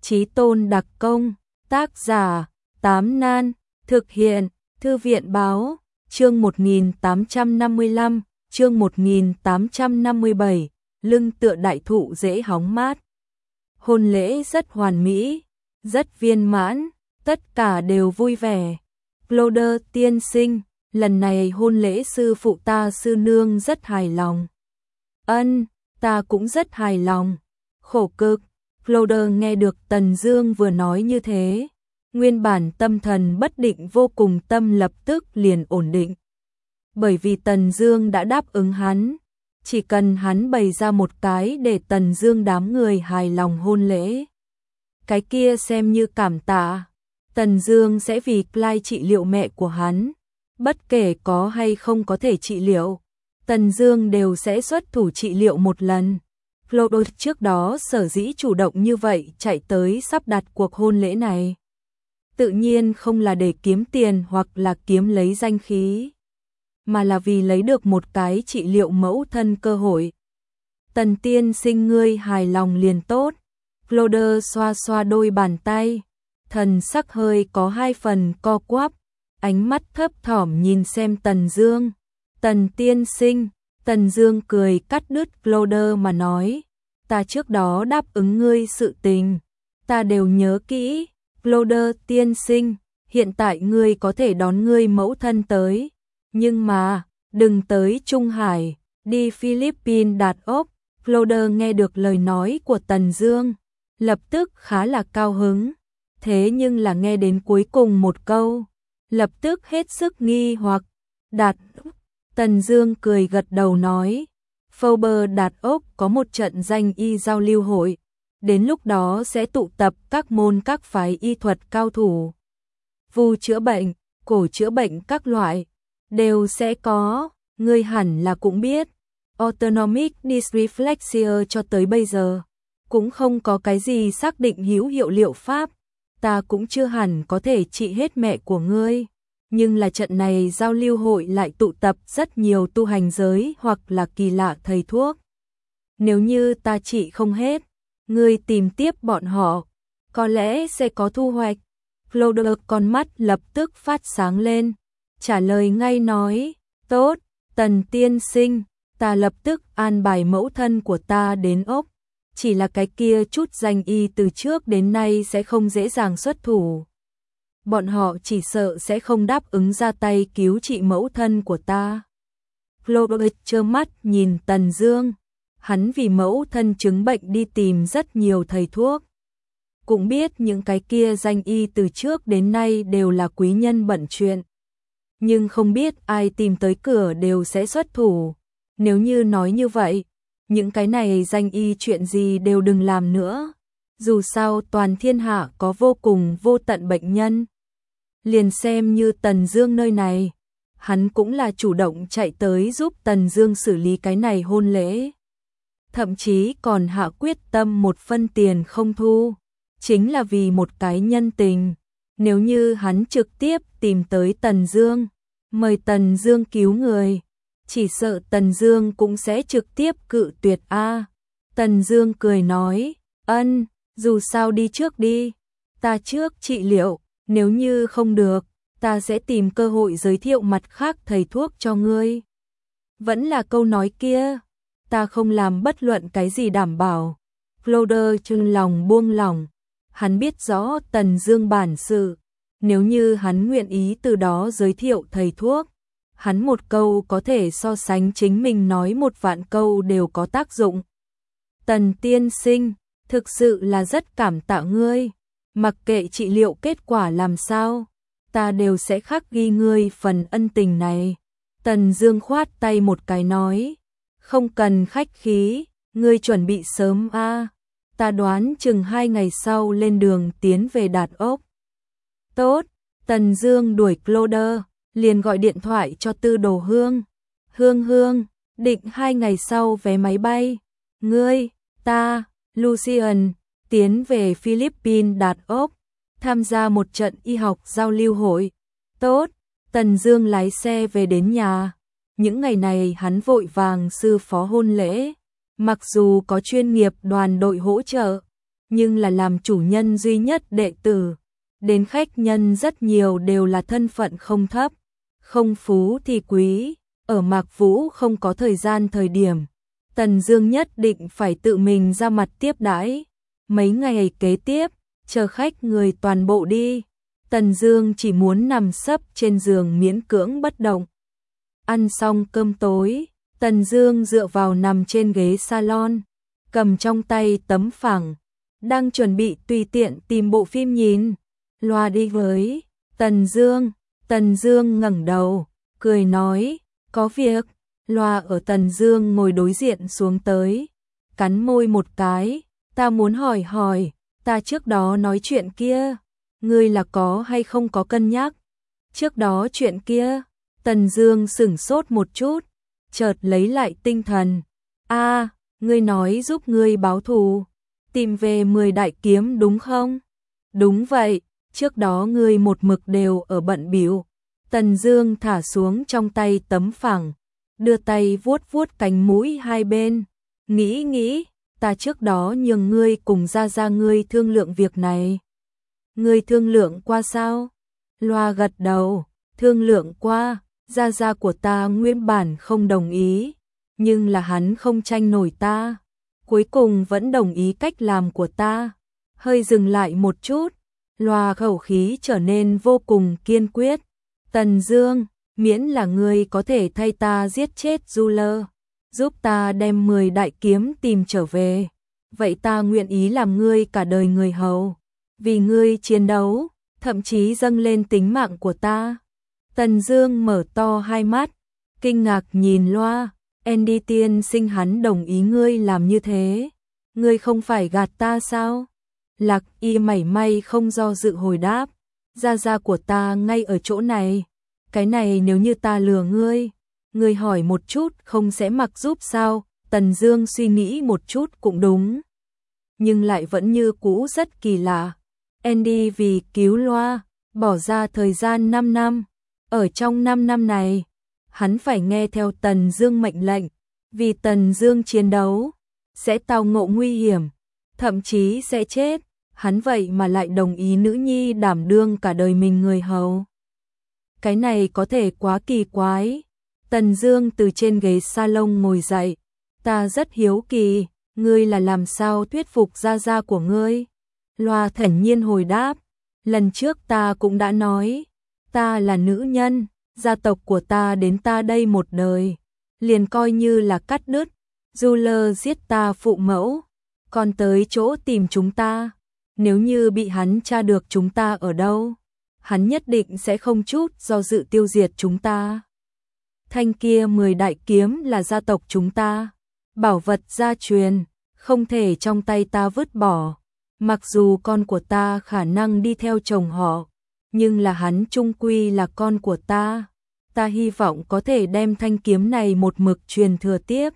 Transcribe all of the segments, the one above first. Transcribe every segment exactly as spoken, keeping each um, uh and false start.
Chí Tôn đặc công, tác giả, Tám Nan, thực hiện, Thư viện báo, chương một nghìn tám trăm năm mươi lăm, chương một nghìn tám trăm năm mươi bảy, lưng tựa đại thụ dễ hóng mát. Hôn lễ rất hoàn mỹ, rất viên mãn, tất cả đều vui vẻ. Cloder tiên sinh, lần này hôn lễ sư phụ ta sư nương rất hài lòng. Ân, ta cũng rất hài lòng. Khổ cực. Cloder nghe được Tần Dương vừa nói như thế, nguyên bản tâm thần bất định vô cùng tâm lập tức liền ổn định. Bởi vì Tần Dương đã đáp ứng hắn, chỉ cần hắn bày ra một cái để Tần Dương đám người hài lòng hôn lễ, cái kia xem như cảm tạ, Tần Dương sẽ vì Clyde trị liệu mẹ của hắn, bất kể có hay không có thể trị liệu, Tần Dương đều sẽ xuất thủ trị liệu một lần. Cloder trước đó sở dĩ chủ động như vậy chạy tới sắp đặt cuộc hôn lễ này, tự nhiên không là để kiếm tiền hoặc là kiếm lấy danh khí, mà là vì lấy được một cái trị liệu mẫu thân cơ hội. Tần tiên sinh ngươi hài lòng liền tốt. Cloder xoa xoa đôi bàn tay, thần sắc hơi có hai phần co quắp, ánh mắt thấp thỏm nhìn xem Tần Dương. Tần tiên sinh, Tần Dương cười cắt đứt Cloder mà nói, ta trước đó đáp ứng ngươi sự tình, ta đều nhớ kỹ. Cloder tiên sinh, hiện tại ngươi có thể đón ngươi mẫu thân tới, nhưng mà, đừng tới Trung Hải, đi Philippines đặt ốc. Cloder nghe được lời nói của Tần Dương, lập tức khá là cao hứng, thế nhưng là nghe đến cuối cùng một câu, lập tức hết sức nghi hoặc. Đạt ốc. Tần Dương cười gật đầu nói, Forbes Đạt ốc có một trận danh y giao lưu hội, đến lúc đó sẽ tụ tập các môn các phái y thuật cao thủ, vu chữa bệnh, cổ chữa bệnh các loại, đều sẽ có, ngươi hẳn là cũng biết, autonomic dysreflexia cho tới bây giờ, cũng không có cái gì xác định hữu hiệu liệu pháp, ta cũng chưa hẳn có thể trị hết mẹ của ngươi, nhưng là trận này giao lưu hội lại tụ tập rất nhiều tu hành giới hoặc là kỳ lạ thầy thuốc. Nếu như ta trị không hết, ngươi tìm tiếp bọn họ, có lẽ sẽ có thu hoạch. Cloder con mắt lập tức phát sáng lên, trả lời ngay nói, tốt, Tần tiên sinh, ta lập tức an bài mẫu thân của ta đến ốc, chỉ là cái kia chút danh y từ trước đến nay sẽ không dễ dàng xuất thủ. Bọn họ chỉ sợ sẽ không đáp ứng ra tay cứu trị mẫu thân của ta. Cloder trơ mắt nhìn Tần Dương, hắn vì mẫu thân chứng bệnh đi tìm rất nhiều thầy thuốc. Cũng biết những cái kia danh y từ trước đến nay đều là quý nhân bận chuyện. Nhưng không biết ai tìm tới cửa đều sẽ xuất thủ. Nếu như nói như vậy, những cái này danh y chuyện gì đều đừng làm nữa. Dù sao toàn thiên hạ có vô cùng vô tận bệnh nhân. Liền xem như Tần Dương nơi này, hắn cũng là chủ động chạy tới giúp Tần Dương xử lý cái này hôn lễ. Thậm chí còn hạ quyết tâm một phân tiền không thu, chính là vì một cái nhân tình. Nếu như hắn trực tiếp tìm tới Tần Dương, mời Tần Dương cứu người, chỉ sợ Tần Dương cũng sẽ trực tiếp cự tuyệt a. Tần Dương cười nói, ân, dù sao đi trước đi, ta trước trị liệu, nếu như không được, ta sẽ tìm cơ hội giới thiệu mặt khác thầy thuốc cho ngươi. Vẫn là câu nói kia, ta không làm bất luận cái gì đảm bảo. Cloder trong lòng buông lỏng, hắn biết rõ Tần Dương bản sự, nếu như hắn nguyện ý từ đó giới thiệu thầy thuốc, hắn một câu có thể so sánh chính mình nói một vạn câu đều có tác dụng. Tần tiên sinh, thực sự là rất cảm tạ ngươi, mặc kệ trị liệu kết quả làm sao, ta đều sẽ khắc ghi ngươi phần ân tình này. Tần Dương khoát tay một cái nói, không cần khách khí, ngươi chuẩn bị sớm a, à. Ta đoán chừng hai ngày sau lên đường tiến về Đạt ốc. Tốt, Tần Dương đuổi Cloder, liền gọi điện thoại cho Tư Đồ Hương. Hương Hương, định hai ngày sau vé máy bay. Ngươi, ta, Lucian, tiến về Philippines Đạt ốc, tham gia một trận y học giao lưu hội. Tốt, Tần Dương lái xe về đến nhà. Những ngày này hắn vội vàng sư phó hôn lễ, mặc dù có chuyên nghiệp đoàn đội hỗ trợ, nhưng là làm chủ nhân duy nhất đệ tử. Đến khách nhân rất nhiều đều là thân phận không thấp, không phú thì quý. Ở Mạc Vũ không có thời gian thời điểm, Tần Dương nhất định phải tự mình ra mặt tiếp đãi. Mấy ngày kế tiếp, chờ khách người toàn bộ đi, Tần Dương chỉ muốn nằm sấp trên giường miễn cưỡng bất động. Ăn xong cơm tối, Tần Dương dựa vào nằm trên ghế salon, cầm trong tay tấm phẳng, đang chuẩn bị tùy tiện tìm bộ phim nhìn. Loa đi với Tần Dương. Tần Dương ngẩng đầu, cười nói, có việc. Loa ở Tần Dương ngồi đối diện xuống tới, cắn môi một cái, ta muốn hỏi hỏi, ta trước đó nói chuyện kia, ngươi là có hay không có cân nhắc? Trước đó chuyện kia, Tần Dương sững sốt một chút, chợt lấy lại tinh thần. A, ngươi nói giúp ngươi báo thù, tìm về mười đại kiếm đúng không? Đúng vậy, trước đó ngươi một mực đều ở bận bịu. Tần Dương thả xuống trong tay tấm phẳng, đưa tay vuốt vuốt cánh mũi hai bên, nghĩ nghĩ, ta trước đó nhường ngươi cùng gia gia ngươi thương lượng việc này. Ngươi thương lượng qua sao? Loa gật đầu, thương lượng qua, gia gia của ta nguyên bản không đồng ý, nhưng là hắn không tranh nổi ta, cuối cùng vẫn đồng ý cách làm của ta. Hơi dừng lại một chút, Loa khẩu khí trở nên vô cùng kiên quyết. Tần Dương, miễn là ngươi có thể thay ta giết chết Ruler, giúp ta đem mười đại kiếm tìm trở về, vậy ta nguyện ý làm ngươi cả đời người hầu, vì ngươi chiến đấu, thậm chí dâng lên tính mạng của ta. Tần Dương mở to hai mắt, kinh ngạc nhìn Loa. Andy tiên sinh hắn đồng ý ngươi làm như thế, ngươi không phải gạt ta sao? Lạc Y mảy may không do dự hồi đáp, gia gia của ta ngay ở chỗ này, cái này nếu như ta lừa ngươi, ngươi hỏi một chút không sẽ mặc giúp sao? Tần Dương suy nghĩ một chút cũng đúng, nhưng lại vẫn như cũ rất kỳ lạ. Andy vì cứu Loa, bỏ ra thời gian năm năm, ở trong năm năm này, hắn phải nghe theo Tần Dương mệnh lệnh, vì Tần Dương chiến đấu, sẽ tao ngộ nguy hiểm, thậm chí sẽ chết, hắn vậy mà lại đồng ý nữ nhi đảm đương cả đời mình người hầu. Cái này có thể quá kỳ quái. Tần Dương từ trên ghế salon ngồi dậy, ta rất hiếu kỳ, ngươi là làm sao thuyết phục gia gia của ngươi? Loa thản nhiên hồi đáp, lần trước ta cũng đã nói, ta là nữ nhân, gia tộc của ta đến ta đây một đời, liền coi như là cắt đứt. Ruler giết ta phụ mẫu, còn tới chỗ tìm chúng ta, nếu như bị hắn tra được chúng ta ở đâu, hắn nhất định sẽ không chút do dự tiêu diệt chúng ta. Thanh kia mười đại kiếm là gia tộc chúng ta, bảo vật gia truyền, không thể trong tay ta vứt bỏ. Mặc dù con của ta khả năng đi theo chồng họ, nhưng là hắn chung quy là con của ta. Ta hy vọng có thể đem thanh kiếm này một mực truyền thừa tiếp.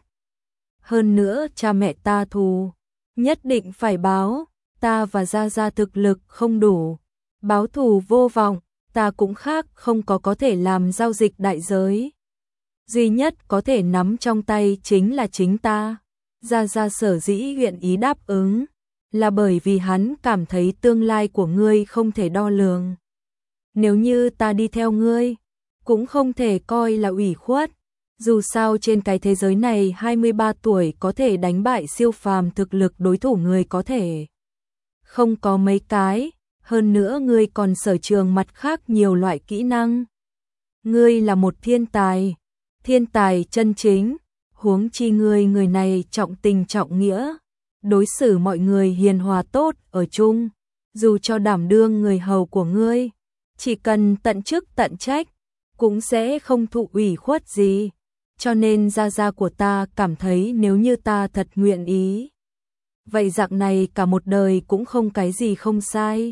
Hơn nữa cha mẹ ta thù, nhất định phải báo, ta và gia gia thực lực không đủ, báo thù vô vọng, ta cũng khác không có có thể làm giao dịch đại giới. Duy nhất có thể nắm trong tay chính là chính ta. Gia gia sở dĩ nguyện ý đáp ứng, là bởi vì hắn cảm thấy tương lai của ngươi không thể đo lường. Nếu như ta đi theo ngươi, cũng không thể coi là ủy khuất. Dù sao trên cái thế giới này hai mươi ba tuổi có thể đánh bại siêu phàm thực lực đối thủ người có thể không có mấy cái, hơn nữa ngươi còn sở trường mặt khác nhiều loại kỹ năng. Ngươi là một thiên tài, thiên tài chân chính, huống chi ngươi người này trọng tình trọng nghĩa, đối xử mọi người hiền hòa tốt ở chung, dù cho đảm đương người hầu của ngươi, chỉ cần tận chức tận trách, cũng sẽ không thụ ủy khuất gì. Cho nên gia gia của ta cảm thấy nếu như ta thật nguyện ý, vậy dạng này cả một đời cũng không cái gì không sai.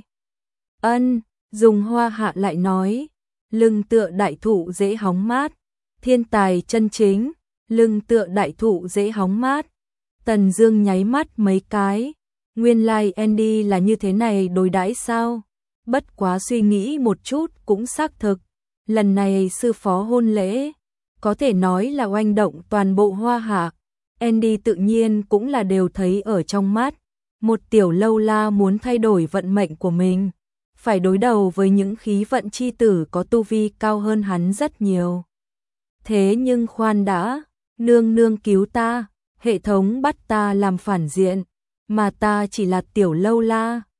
Ân, dùng Hoa Hạ lại nói, lưng tựa đại thụ dễ hóng mát, thiên tài chân chính, lưng tựa đại thụ dễ hóng mát. Tần Dương nháy mắt mấy cái, nguyên lai like Andy là như thế này đối đãi sao? Bất quá suy nghĩ một chút cũng xác thực, lần này sư phó hôn lễ, có thể nói là oanh động toàn bộ Hoa Hạ. Andy tự nhiên cũng là đều thấy ở trong mắt, Một tiểu lâu la muốn thay đổi vận mệnh của mình, phải đối đầu với những khí vận chi tử có tu vi cao hơn hắn rất nhiều. Thế nhưng khoan đã, nương nương cứu ta, hệ thống bắt ta làm phản diện, mà ta chỉ là tiểu lâu la,